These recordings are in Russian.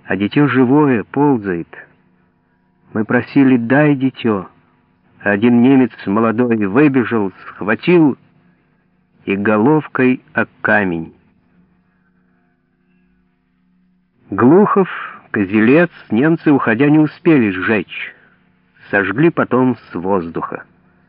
а дитё живое, ползает. Мы просили: дай дитё. Один немец молодой выбежал, схватил и головкой о камень. Глухов, Козелец немцы, уходя, не успели сжечь. Сожгли потом с воздуха.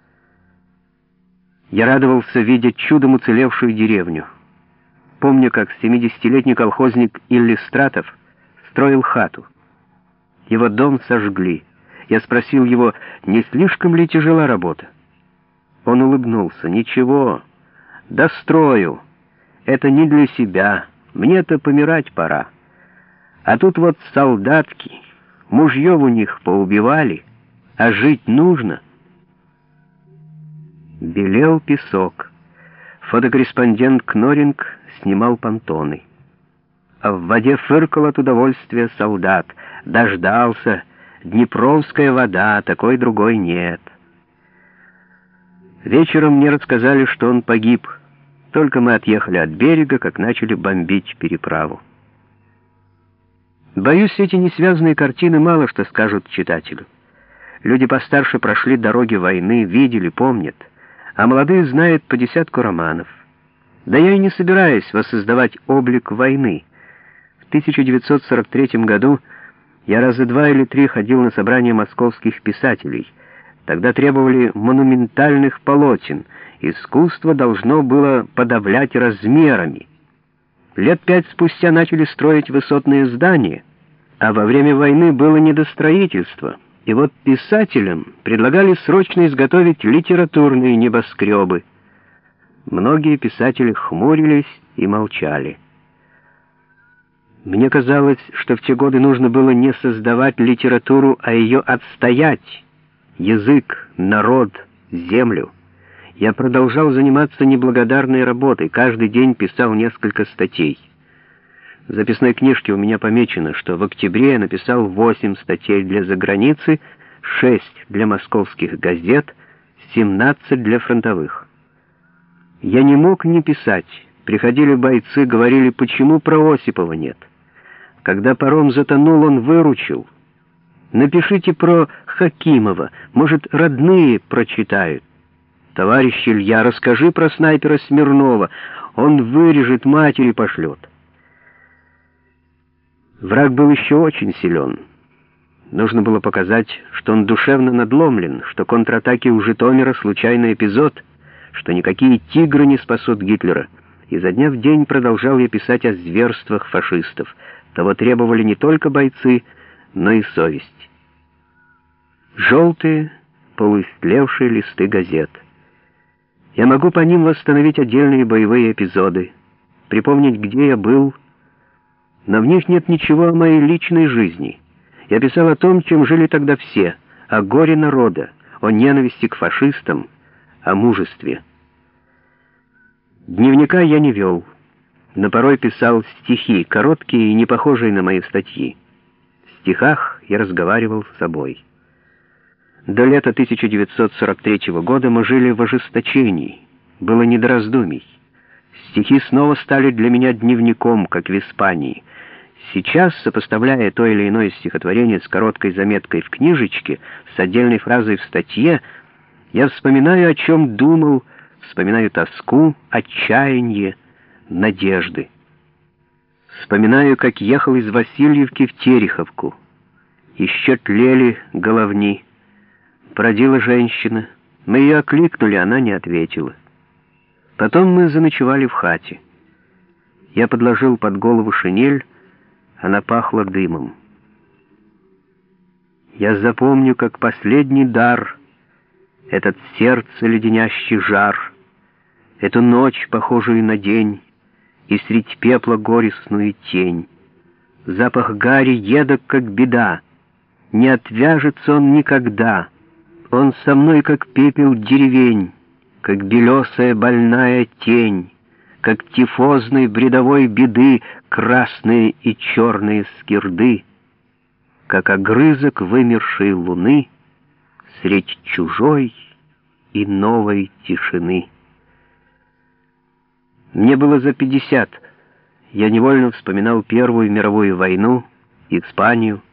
Я радовался, видя чудом уцелевшую деревню. Помню, как 70-летний колхозник Иллистратов строил хату. Его дом сожгли. Я спросил его, не слишком ли тяжела работа. Он улыбнулся. Ничего, дострою. Это не для себя. Мне-то помирать пора. А тут вот солдатки, мужьев у них поубивали, а жить нужно. Белел песок. Фотокорреспондент Кноринг снимал понтоны. А в воде фыркал от удовольствия солдат. Дождался. Днепровская вода, такой другой нет. Вечером мне рассказали, что он погиб. Только мы отъехали от берега, как начали бомбить переправу. Боюсь, эти несвязанные картины мало что скажут читателю. Люди постарше прошли дороги войны, видели, помнят, а молодые знают по десятку романов. Да я и не собираюсь воссоздавать облик войны. В 1943 году я раза 2 или 3 ходил на собрания московских писателей. Тогда требовали монументальных полотен. Искусство должно было подавлять размерами. Лет 5 спустя начали строить высотные здания, а во время войны было не до строительства. И вот писателям предлагали срочно изготовить литературные небоскребы. Многие писатели хмурились и молчали. Мне казалось, что в те годы нужно было не создавать литературу, а ее отстоять. Язык, народ, землю. Я продолжал заниматься неблагодарной работой, каждый день писал несколько статей. В записной книжке у меня помечено, что в октябре я написал 8 статей для заграницы, 6 для московских газет, 17 для фронтовых. Я не мог не писать. Приходили бойцы, говорили, почему про Осипова нет. Когда паром затонул, он выручил. Напишите про Хакимова, может, родные прочитают. Товарищ Илья, расскажи про снайпера Смирнова, он вырежет, матери пошлет. Враг был еще очень силен. Нужно было показать, что он душевно надломлен, что контратаки у Житомира — случайный эпизод, что никакие тигры не спасут Гитлера. Изо дня в день продолжал я писать о зверствах фашистов. Того требовали не только бойцы, но и совесть. Желтые, полуистлевшие листы газет. Я могу по ним восстановить отдельные боевые эпизоды, припомнить, где я был, но в них нет ничего о моей личной жизни. Я писал о том, чем жили тогда все, о горе народа, о ненависти к фашистам, о мужестве. Дневника я не вел, но порой писал стихи, короткие и не похожие на мои статьи. В стихах я разговаривал с собой. До лета 1943 года мы жили в ожесточении, было не до раздумий. Стихи снова стали для меня дневником, как в Испании. Сейчас, сопоставляя то или иное стихотворение с короткой заметкой в книжечке, с отдельной фразой в статье, я вспоминаю, о чем думал, вспоминаю тоску, отчаяние, надежды. Вспоминаю, как ехал из Васильевки в Тереховку. Еще тлели головни. Бродила женщина. Мы ее окликнули, она не ответила. Потом мы заночевали в хате. Я подложил под голову шинель, она пахла дымом. Я запомню, как последний дар, этот сердце леденящий жар, эту ночь, похожую на день, и средь пепла горестную тень. Запах гари едок, как беда, не отвяжется он никогда. Он со мной, как пепел деревень, как белесая больная тень, как тифозной бредовой беды красные и черные скирды, как огрызок вымершей луны средь чужой и новой тишины. Мне было за 50. Я невольно вспоминал Первую мировую войну, Испанию,